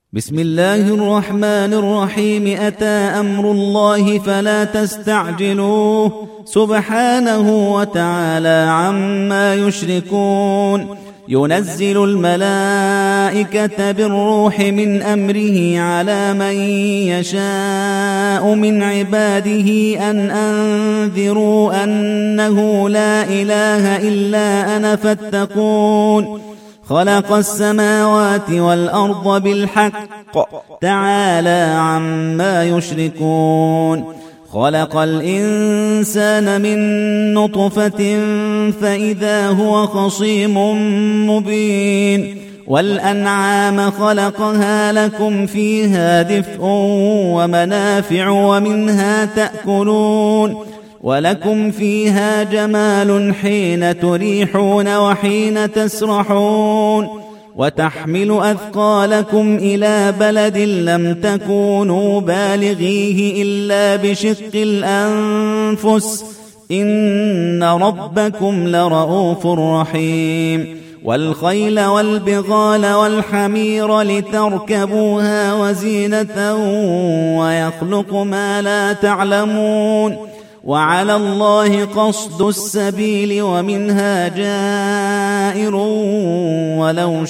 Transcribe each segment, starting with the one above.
بسم الله الرحمن الرحيم. أتى أمر الله فلا تستعجلوه سبحانه وتعالى عما يشركون. ينزل الملائكة بالروح من أمره على من يشاء من عباده أن أنذروا أنه لا إله إلا أنا فاتقون. خلق السماوات والأرض بالحق تعالى عما يشركون. خلق الإنسان من نطفة فإذا هو خصيم مبين. والأنعام خلقها لكم فيها دفء ومنافع ومنها تأكلون ولكم فيها جمال حين تريحون وحين تسرحون. وتحمل أثقالكم إلى بلد لم تكونوا بالغيه إلا بشق الأنفس إن ربكم لرؤوف رحيم. والخيل والبغال والحمير لتركبوها وزينة ويخلق ما لا تعلمون. وعلى الله قصد السبيل ومنها جائر ولو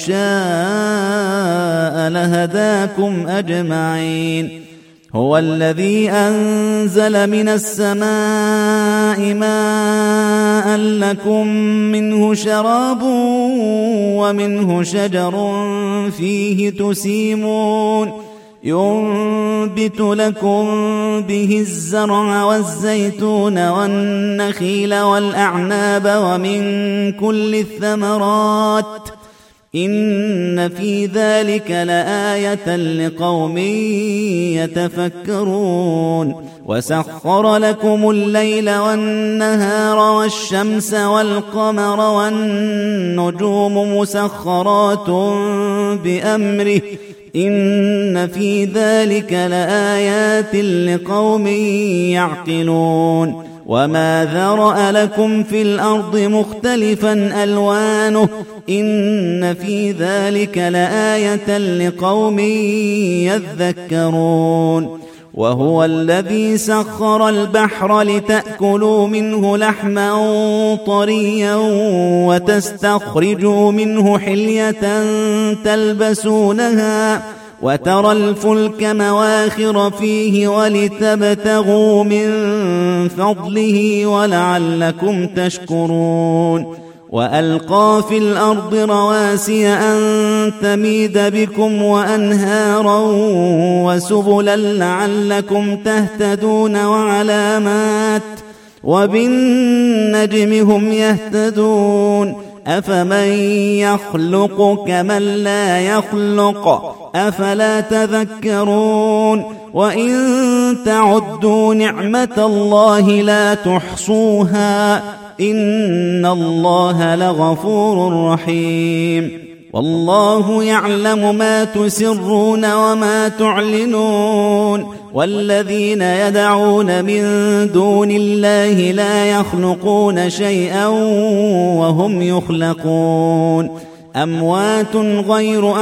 شاء لهداكم أجمعين. هو الذي أنزل من السماء ماء لكم منه شراب ومنه شجر فيه تسيمون. ينبت لكم به الزرع والزيتون والنخيل والأعناب ومن كل الثمرات إن في ذلك لآية لقوم يتفكرون. وسخر لكم الليل والنهار والشمس والقمر والنجوم مسخرات بأمره إن في ذلك لآيات لقوم يعقلون. وما ذرأ لكم في الأرض مختلفا ألوانه إن في ذلك لآية لقوم يذكرون. وهو الذي سخر البحر لتأكلوا منه لحما طريا وتستخرجوا منه حلية تلبسونها وترى الفلك مواخر فيه ولتبتغوا من فضله ولعلكم تشكرون. وألقى في الأرض رواسي أن تميد بكم وأنهارا وسبلا لعلكم تهتدون وعلامات وبالنجم هم يهتدون. أفمن يخلق كمن لا يخلق أفلا تذكرون. وإن تعدوا نعمة الله لا تحصوها إن الله لغفور رحيم. والله يعلم ما تسرون وما تعلنون. والذين يدعون من دون الله لا يخلقون شيئا وهم يخلقون. أموات غير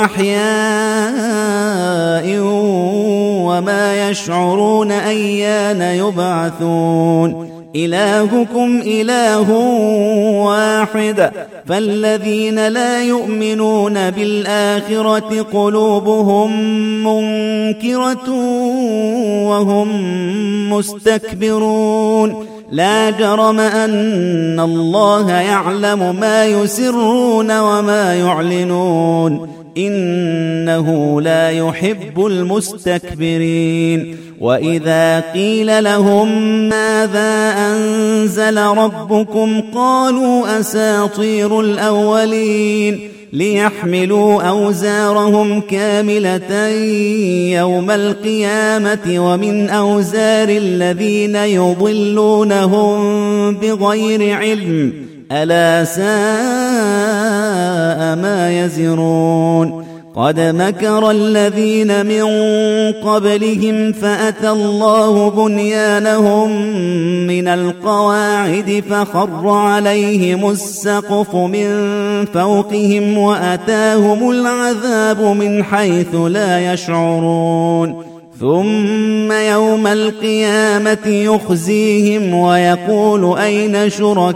أحياء وما يشعرون أيان يبعثون. إلهكم إله واحد فالذين لا يؤمنون بالآخرة قلوبهم منكرة وهم مستكبرون. لا جرم أن الله يعلم ما يسرون وما يعلنون إنه لا يحب المستكبرين. وإذا قيل لهم ماذا أنزل ربكم قالوا أساطير الأولين ليحملوا أوزارهم كاملة يوم القيامة ومن أوزار الذين يضلونهم بغير علم ألا ساء ما يزرون. قد مكر الذين من قبلهم فأتى الله بنيانهم من القواعد فخر عليهم السقف من فوقهم وأتاهم العذاب من حيث لا يشعرون ثم يوم القيامة يخزيهم ويقول أين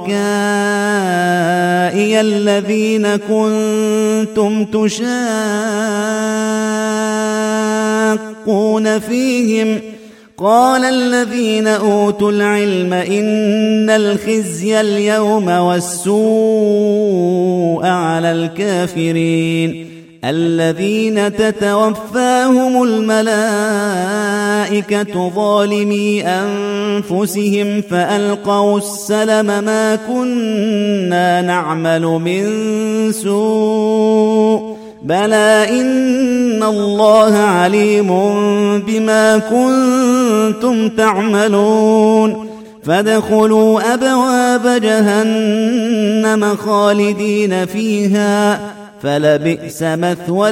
شركائي الذين كنتم تشاقون فيهم قال الذين أوتوا العلم إن الخزي اليوم والسوء على الكافرين الذين تتوفاهم الملائكة ظالمي أنفسهم فألقوا السلم ما كنا نعمل من سوء بلى إن الله عليم بما كنتم تعملون فادخلوا أبواب جهنم خالدين فيها فلبئس مثوى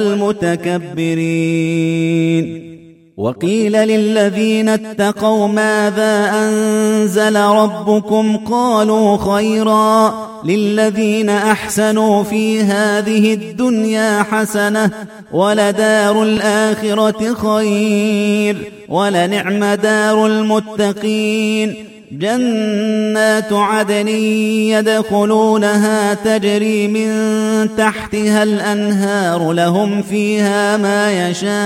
المتكبرين وقيل للذين اتقوا ماذا أنزل ربكم قالوا خيرا للذين أحسنوا في هذه الدنيا حسنة ولدار الآخرة خير ولنعم دار المتقين جنات عدن يدخلونها تجري من تحتها الأنهار لهم فيها ما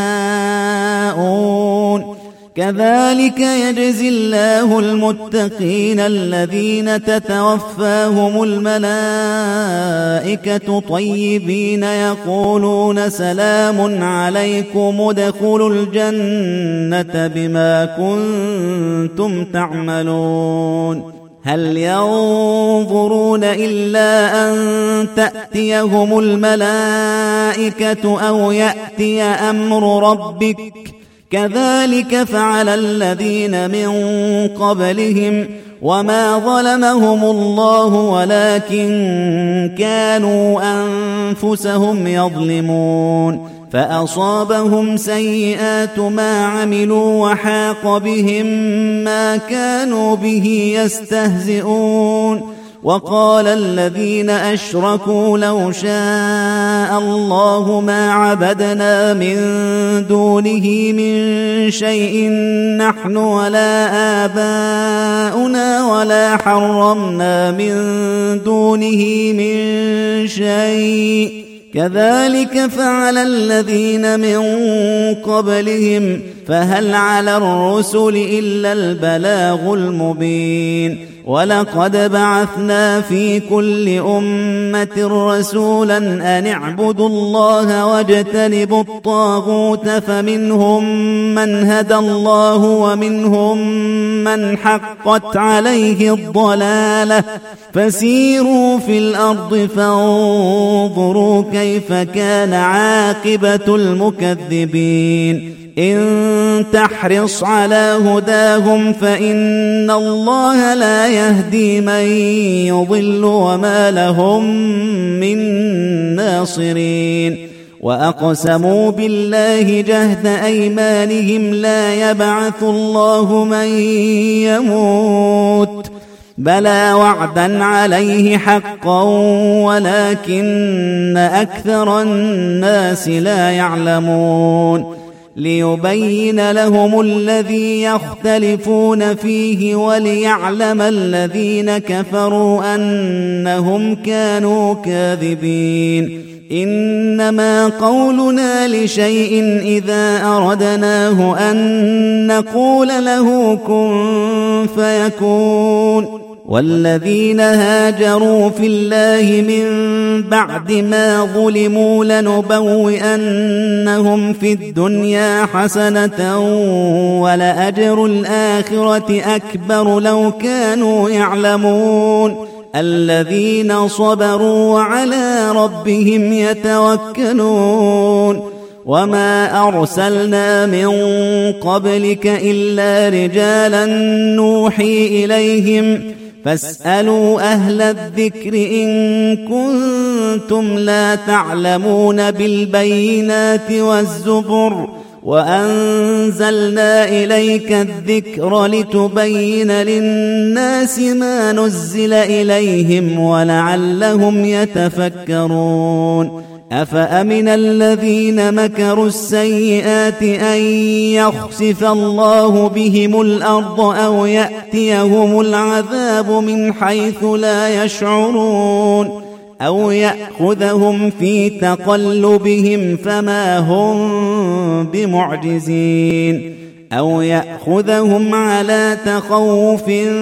يشاءون كذلك يجزي الله المتقين الذين تتوفاهم الملائكة طيبين يقولون سلام عليكم ادخلوا الجنة بما كنتم تعملون هل ينظرون إلا أن تأتيهم الملائكة أو يأتي أمر ربك كذلك فعل الذين من قبلهم وما ظلمهم الله ولكن كانوا أنفسهم يظلمون فأصابهم سيئات ما عملوا وحاق بهم ما كانوا به يستهزئون وقال الذين أشركوا لو شاء الله ما عبدنا من دونه من شيء نحن ولا آباؤنا ولا حرمنا من دونه من شيء كذلك فعل الذين من قبلهم فهل على الرسل إلا البلاغ المبين ولقد بعثنا في كل أمة رسولا أن اعبدوا الله واجتنبوا الطاغوت فمنهم من هدى الله ومنهم من حقت عليه الضلالة فسيروا في الأرض فانظروا كيف كان عاقبة المكذبين إن تحرص على هداهم فإن الله لا يهدي من يضل وما لهم من ناصرين وأقسموا بالله جهد أيمانهم لا يبعث الله من يموت بلى وعدا عليه حقا ولكن أكثر الناس لا يعلمون ليبين لهم الذي يختلفون فيه وليعلم الذين كفروا أنهم كانوا كاذبين إنما قولنا لشيء إذا أردناه أن نقول له كن فيكون والذين هاجروا في الله من بعد ما ظلموا لنبوئنهم في الدنيا حسنة ولأجر الآخرة أكبر لو كانوا يعلمون الذين صبروا وعلى ربهم يتوكلون وما أرسلنا من قبلك إلا رجالا نوحي إليهم فاسألوا أهل الذكر إن كنتم لا تعلمون بالبينات والزبر وأنزلنا إليك الذكر لتبين للناس ما نزل إليهم ولعلهم يتفكرون أفأمن الذين مكروا السيئات أن يخسف الله بهم الأرض أو يأتيهم العذاب من حيث لا يشعرون أو يأخذهم في تقلبهم فما هم بمعجزين أو يأخذهم على تخوف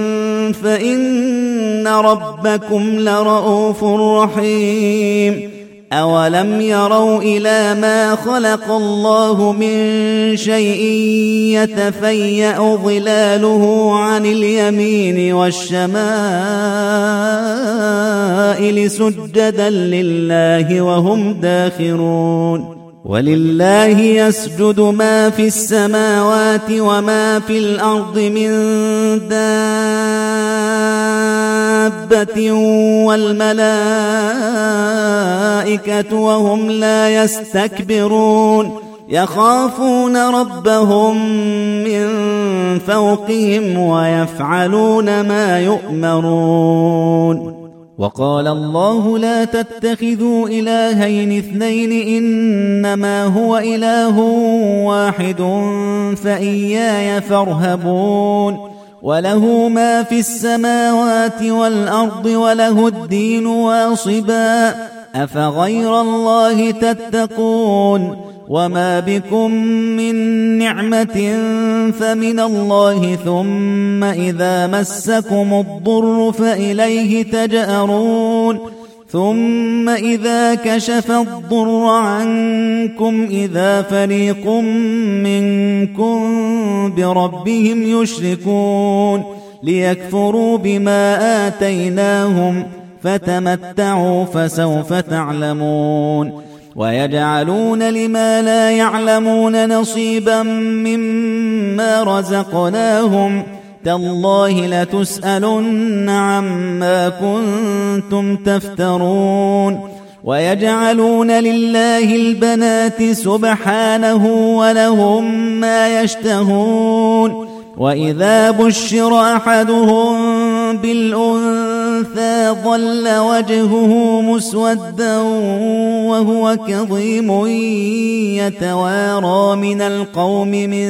فإن ربكم لرؤوف رحيم أولم يروا إلى ما خلق الله من شيء يتفيأ ظلاله عن اليمين والشمائل سجدا لله وهم داخرون ولله يسجد ما في السماوات وما في الأرض من دابة والملائكة وهم لا يستكبرون يخافون ربهم من فوقهم ويفعلون ما يؤمرون وقال الله لا تتخذوا إلهين اثنين إنما هو إله واحد فإياي فارهبون وله ما في السماوات والأرض وله الدين واصبا أفغير الله تتقون وما بكم من نعمة فمن الله ثم إذا مسكم الضر فإليه تجأرون ثم إذا كشف الضر عنكم إذا فريق منكم بربهم يشركون ليكفروا بما آتيناهم فتمتعوا فسوف تعلمون ويجعلون لما لا يعلمون نصيبا مما رزقناهم تالله لتسألن عما كنتم تفترون ويجعلون لله البنات سبحانه ولهم ما يشتهون وإذا بشر أحدهم بالأنثى ظل وجهه مسودا وهو كظيم يتوارى من القوم من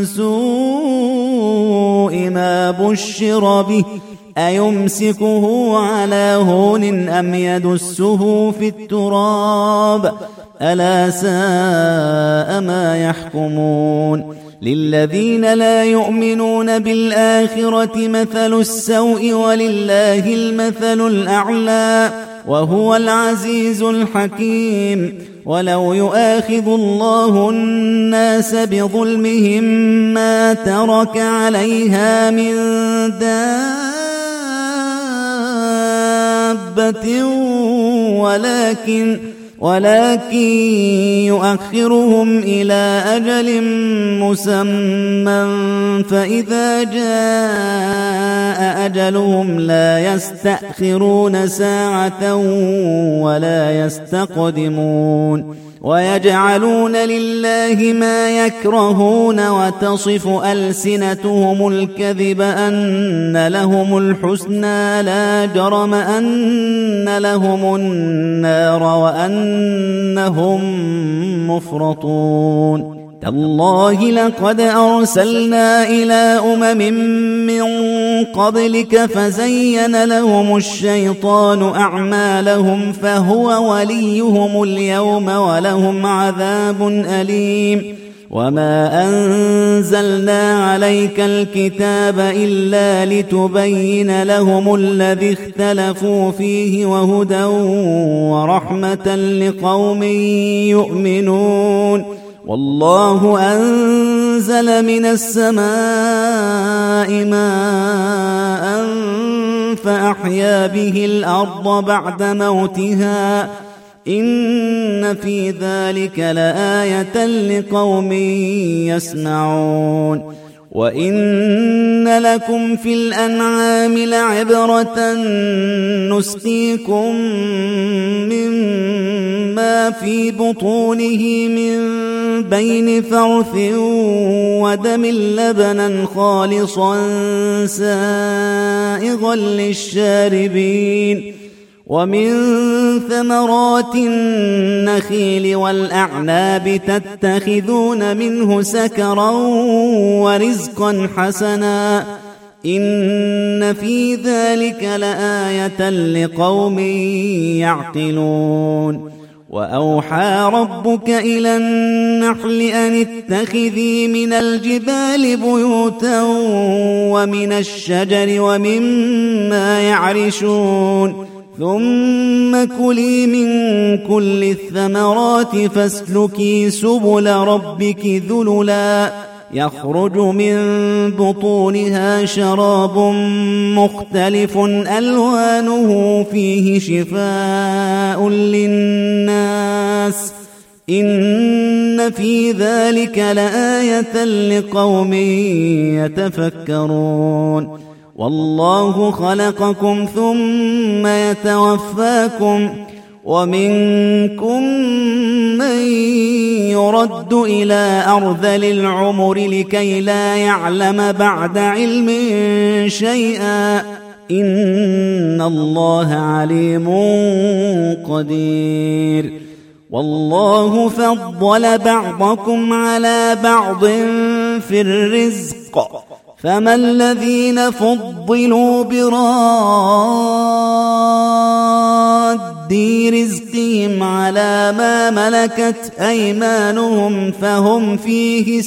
سوء ما بشر به أيمسكه على هون أم يدسه في التراب ألا ساء ما يحكمون للذين لا يؤمنون بالآخرة مثل السوء ولله المثل الأعلى وهو العزيز الحكيم ولو يؤاخذ الله الناس بظلمهم ما ترك عليها من دابة ولكن يؤخرهم إلى أجل مسمى فإذا جاء أجلهم لا يستأخرون ساعة ولا يستقدمون ويجعلون لله ما يكرهون وتصف ألسنتهم الكذب أن لهم الحسنى لا جرم أن لهم النار وأنهم مفرطون تالله لقد أرسلنا إلى من قبلك فزين لهم الشيطان أعمالهم فهو وليهم اليوم ولهم عذاب أليم وما أنزلنا عليك الكتاب إلا لتبين لهم الذي اختلفوا فيه وهدى ورحمة لقوم يؤمنون والله أنزل من السماء ماء فأحيا به الأرض بعد موتها إن في ذلك لآية لقوم يسمعون وإن لكم في الأنعام لعبرة نسقيكم مما في بطونه من بين فرث ودم لبنا خالصا سائغا للشاربين ومن ثمرات النخيل والأعناب تتخذون منه سكرا ورزقا حسنا إن في ذلك لآية لقوم يعقلون وأوحى ربك إلى النحل أن اتخذي من الجبال بيوتا ومن الشجر ومما يعرشون ثم كلي من كل الثمرات فاسلكي سبل ربك ذللا يخرج من بطونها شراب مختلف ألوانه فيه شفاء للناس إن في ذلك لآية لقوم يتفكرون والله خلقكم ثم يتوفاكم ومنكم من يرد إلى أرذل العمر لكي لا يعلم بعد علم شيئا إن الله عليم قدير والله فضل بعضكم على بعض في الرزق فما الذين فضلوا براد رزقهم على ما ملكت أيمانهم فهم فيه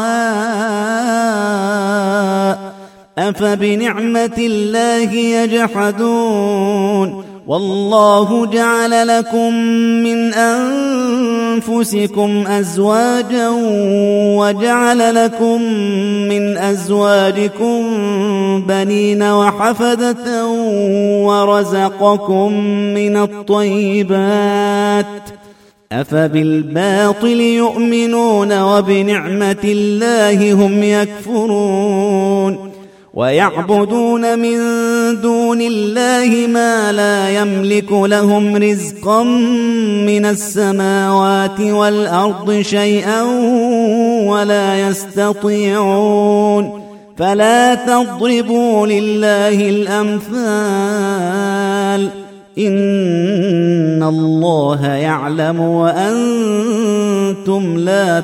سواء أفبنعمة الله يجحدون والله جعل لكم من أنفسكم أزواجا وجعل لكم من أزواجكم بنين وحفدة ورزقكم من الطيبات أفبالباطل يؤمنون وبنعمة الله هم يكفرون ويعبدون من دون الله ما لا يملك لهم رزقا من السماوات والأرض شيئا ولا يستطيعون فلا تضربوا لله الأمثال إن الله يعلم وأنتم لا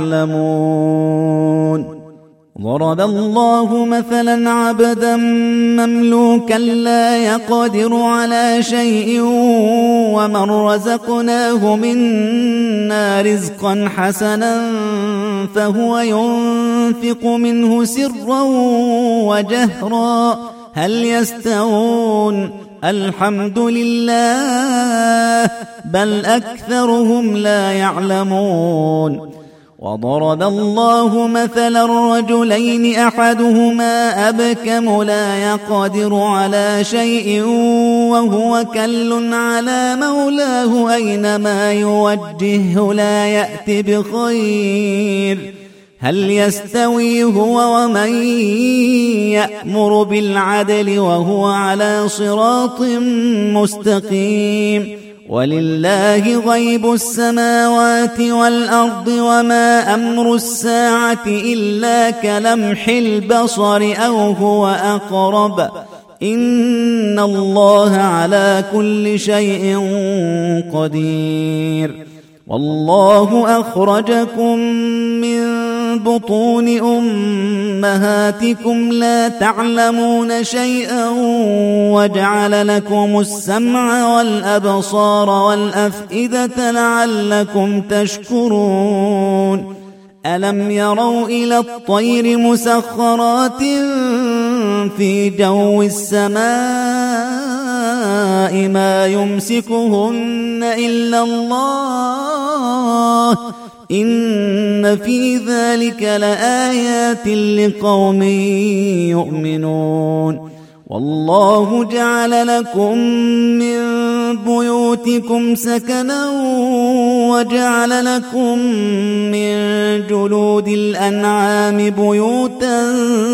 تعلمون ضرب الله مثلا عبدا مملوكا لا يقدر على شيء ومن رزقناه منا رزقا حسنا فهو ينفق منه سرا وجهرا هل يستوون الحمد لله بل أكثرهم لا يعلمون وضرب الله مثلا رجلين أحدهما أبكم لا يقدر على شيء وهو كل على مولاه أينما يوجهه لا يأت بخير هل يستوي هو ومن يأمر بالعدل وهو على صراط مستقيم ولله غيب السماوات والأرض وما أمر الساعة إلا كلمح البصر أو هو أقرب إن الله على كل شيء قدير والله أخرجكم من بطون أمهاتكم لا تعلمون شيئا وجعل لكم السمع والأبصار والأفئدة لعلكم تشكرون ألم يروا إلى الطير مسخرات في جو السماء ما يمسكهن إلا الله إن في ذلك لآيات لقوم يؤمنون والله جعل لكم من بيوتكم سكنا وجعل لكم من جلود الأنعام بيوتا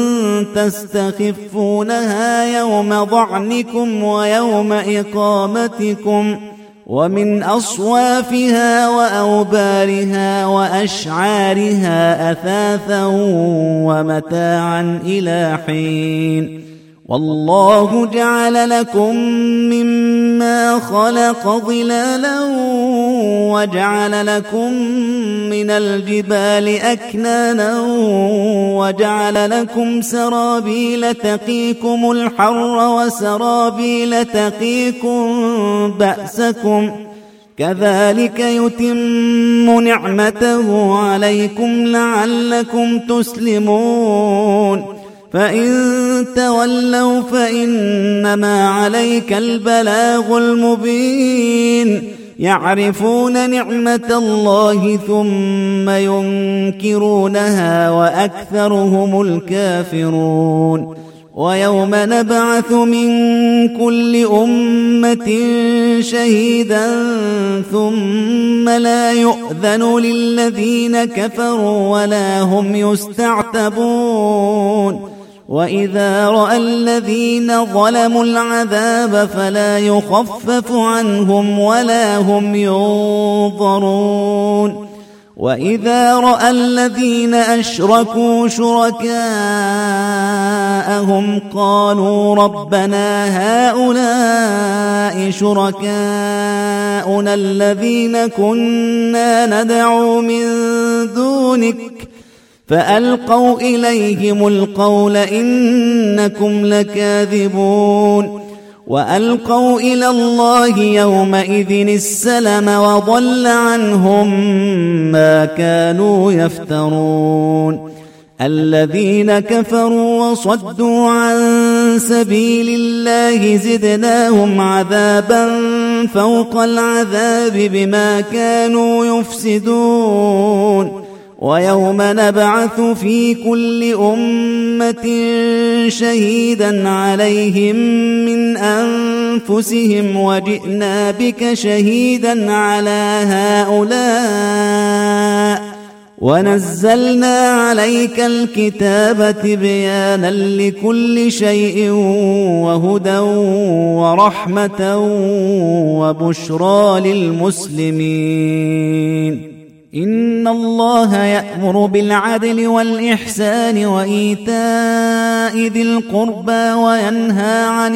تستخفونها يوم ضعنكم ويوم إقامتكم ومن أصوافها وأوبارها وأشعارها أثاثا ومتاعا إلى حين والله جعل لكم مما خلق ظلالا وجعل لكم من الجبال أكنانا وجعل لكم سرابيل تقيكم الحر وسرابيل تقيكم بأسكم كذلك يتم نعمته عليكم لعلكم تسلمون فإن تولوا فإنما عليك البلاغ المبين يعرفون نعمة الله ثم ينكرونها وأكثرهم الكافرون ويوم نبعث من كل أمة شهيدا ثم لا يؤذن للذين كفروا ولا هم يستعتبون وإذا رأى الذين ظلموا العذاب فلا يخفف عنهم ولا هم ينظرون وإذا رأى الذين أشركوا شركاءهم قالوا ربنا هؤلاء شركاؤنا الذين كنا ندعو من دونك فألقوا إليهم القول إنكم لكاذبون وألقوا إلى الله يومئذ السلم وضل عنهم ما كانوا يفترون الذين كفروا وصدوا عن سبيل الله زدناهم عذابا فوق العذاب بما كانوا يفسدون ويوم نبعث في كل أمة شهيدا عليهم من أنفسهم وجئنا بك شهيدا على هؤلاء ونزلنا عليك الكتاب تبيانا لكل شيء وهدى ورحمة وبشرى للمسلمين إن الله يأمر بالعدل والإحسان وإيتاء ذي القربى وينهى عن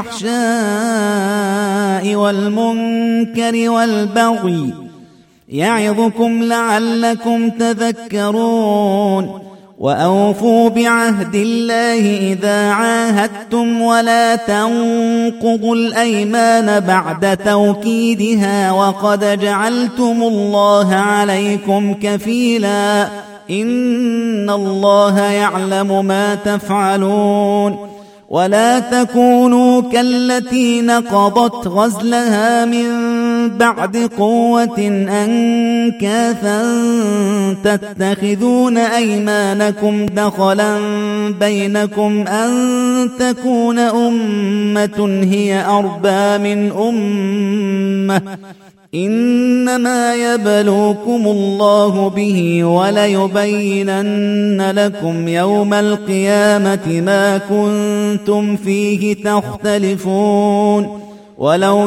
الفحشاء والمنكر والبغي يعظكم لعلكم تذكرون وأوفوا بعهد الله إذا عاهدتم ولا تنقضوا الأيمان بعد توكيدها وقد جعلتم الله عليكم كفيلا إن الله يعلم ما تفعلون ولا تكونوا كالتي نقضت غزلها من بعد قوة أنكاثا تتخذون أيمانكم دخلا بينكم أن تكون أمة هي أربى من أمة إنما يبلوكم الله به وليبينن لكم يوم القيامة ما كنتم فيه تختلفون ولو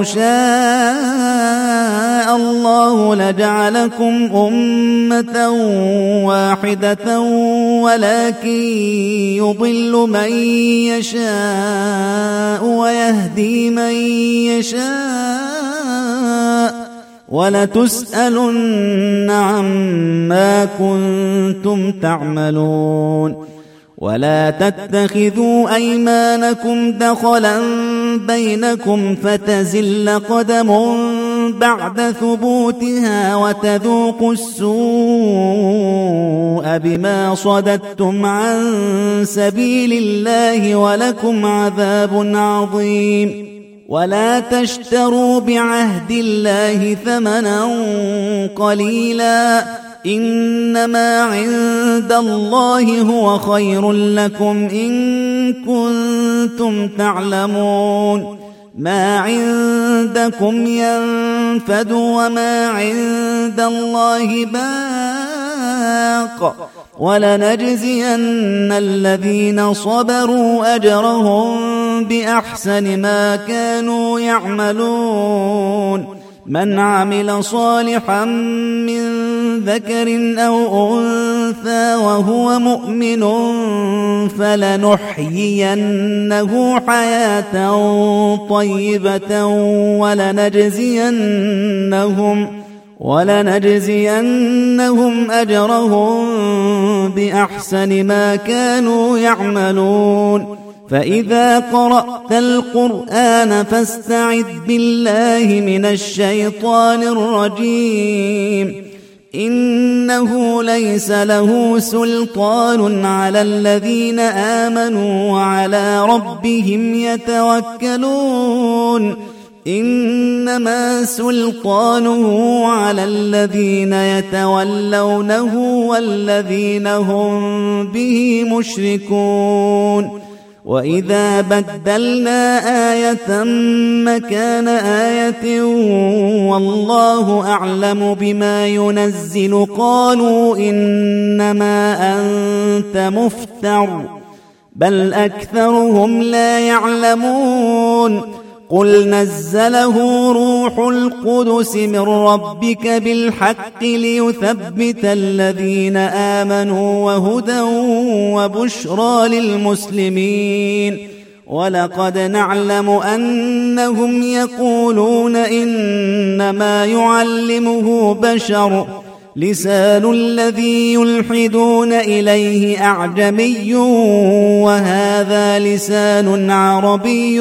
شاء الله لجعلكم أمة واحدة ولكن يضل من يشاء ويهدي من يشاء ولتسألن عما كنتم تعملون ولا تتخذوا أيمانكم دخلا بينكم فتزل قدم بعد ثبوتها وتذوقوا السوء بما صددتم عن سبيل الله ولكم عذاب عظيم ولا تشتروا بعهد الله ثمنا قليلا إنما عند الله هو خير لكم إن كنتم تعلمون ما عندكم ينفد وما عند الله باق ولنجزين الذين صبروا أجرهم بأحسن ما كانوا يعملون من عمل صالحا من ذكر أو أنثى وهو مؤمن فلنحيينه حياة طيبة ولنجزينهم أجرهم بأحسن ما كانوا يعملون فإذا قرأت القرآن فاستعذ بالله من الشيطان الرجيم إنه ليس له سلطان على الذين آمنوا وعلى ربهم يتوكلون إنما سلطانه على الذين يتولونه والذين هم به مشركون وإذا بدلنا آية مكان آية والله أعلم بما ينزل قالوا إنما أنت مفتر بل أكثرهم لا يعلمون قل نزله روح القدس من ربك بالحق ليثبت الذين آمنوا وهدى وبشرى للمسلمين ولقد نعلم أنهم يقولون إنما يعلمه بشر لسان الذي يلحدون إليه أعجمي وهذا لسان عربي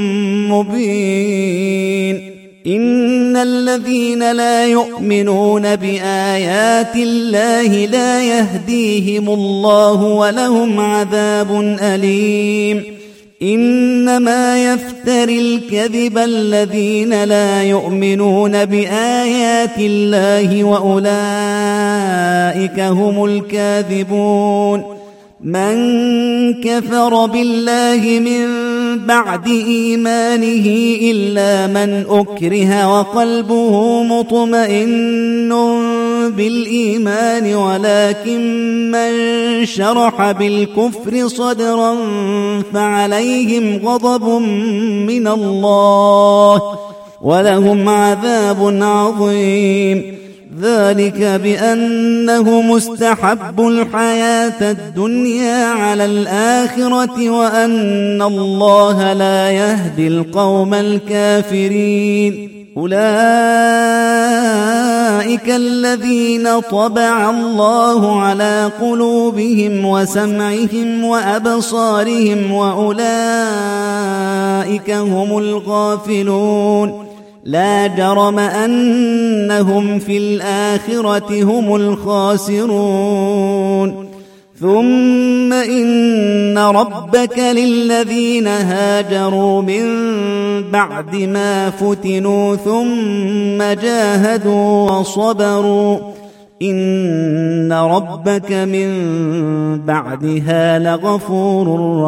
مبين إن الذين لا يؤمنون بآيات الله لا يهديهم الله ولهم عذاب أليم إنما يفتري الكذب الذين لا يؤمنون بآيات الله وأولئك هم الكاذبون من كفر بالله من بعد إيمانه إلا من أكره وقلبه مطمئن بالإيمان ولكن من شرح بالكفر صدرا فعليهم غضب من الله ولهم عذاب عظيم ذلك بأنه مستحب الحياة الدنيا على الآخرة وأن الله لا يهدي القوم الكافرين أولئك الذين طبع الله على قلوبهم وسمعهم وأبصارهم وأولئك هم الغافلون لا جرم أنهم في الآخرة هم الخاسرون ثم إن ربك للذين هاجروا من بعد ما فتنوا ثم جاهدوا وصبروا إن ربك من بعدها لغفور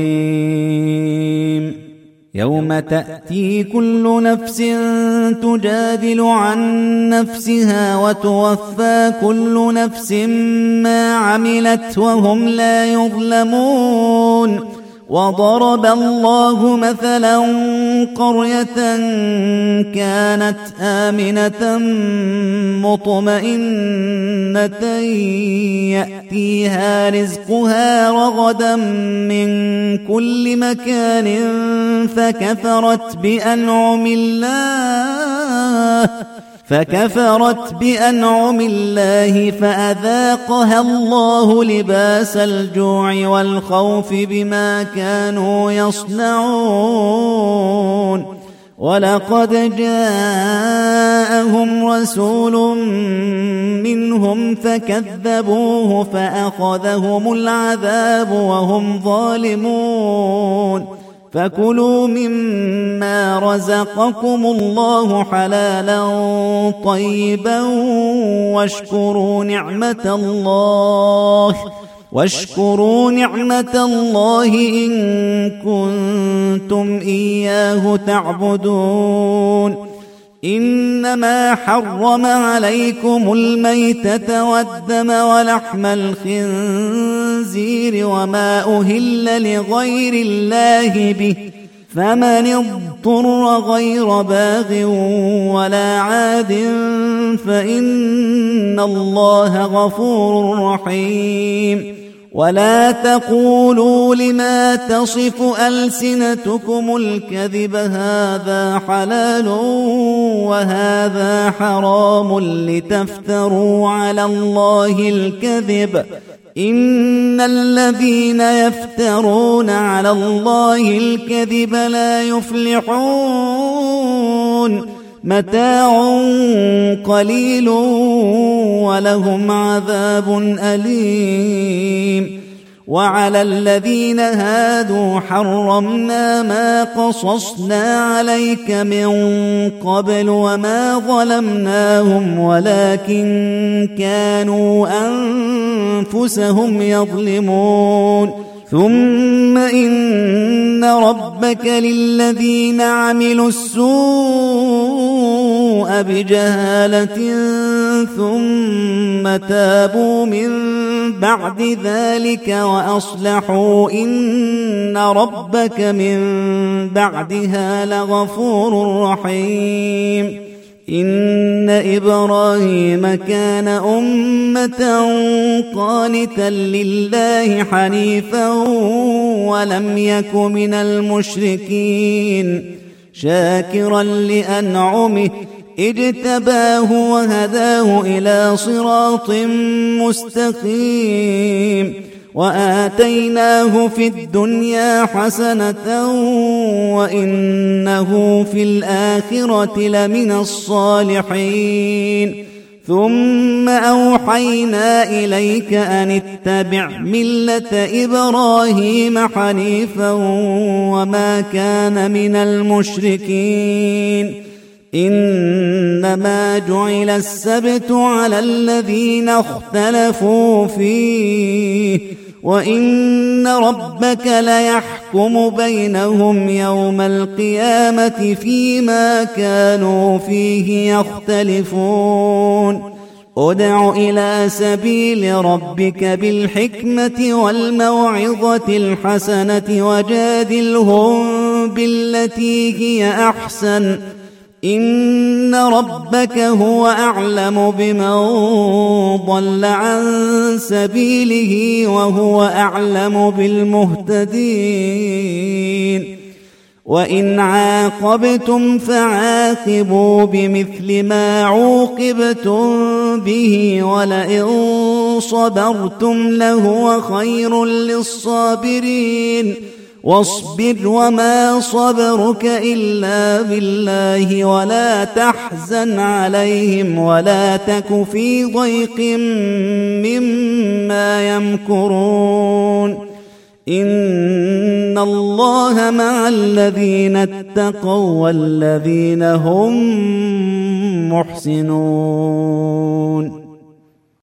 رحيم يوم تأتي كل نفس تجادل عن نفسها وتوفى كل نفس ما عملت وهم لا يظلمون وضرب الله مثلا قرية كانت آمنة مطمئنة يأتيها رزقها رغدا من كل مكان فكفرت بأنعم الله فأذاقها الله لباس الجوع والخوف بما كانوا يصنعون ولقد جاءهم رسول منهم فكذبوه فأخذهم العذاب وهم ظالمون فكلوا مما رزقكم الله حلالا طيبا واشكروا نعمة الله إن كنتم إياه تعبدون. إنما حرم عليكم الميتة والدم ولحم الخنزير وما أهل لغير الله به، فمن اضطر غير باغ ولا عاد فإن الله غفور رحيم. ولا تقولوا لما تصف ألسنتكم الكذب هذا حلال وهذا حرام لتفتروا على الله الكذب، إن الذين يفترون على الله الكذب لا يفلحون. متاع قليل ولهم عذاب أليم. وعلى الذين هادوا حرمنا ما قصصنا عليك من قبل وما ظلمناهم ولكن كانوا أنفسهم يظلمون. ثم إن ربك للذين عملوا السوء بجهالة ثم تابوا من بعد ذلك وأصلحوا إن ربك من بعدها لغفور رحيم. إن إبراهيم كان أمة قانتا لله حنيفا ولم يك من المشركين، شاكرا لأنعمه اجتباه وهداه إلى صراط مستقيم. وآتيناه في الدنيا حسنة وإنه في الآخرة لمن الصالحين. ثم أوحينا إليك أن اتبع ملة إبراهيم حنيفا وما كان من المشركين. إنما جعل السبت على الذين اختلفوا فيه وإن ربك ليحكم بينهم يوم القيامة فيما كانوا فيه يختلفون. ادع إلى سبيل ربك بالحكمة والموعظة الحسنة وجادلهم بالتي هي أحسن، إن ربك هو أعلم بمن ضل عن سبيله وهو أعلم بالمهتدين. وإن عاقبتم فعاقبوا بمثل ما عوقبتم به ولئن صبرتم لهو خير للصابرين. واصبر وما صبرك إلا بالله ولا تحزن عليهم ولا تك في ضيق مما يمكرون. إن الله مع الذين اتقوا والذين هم محسنون.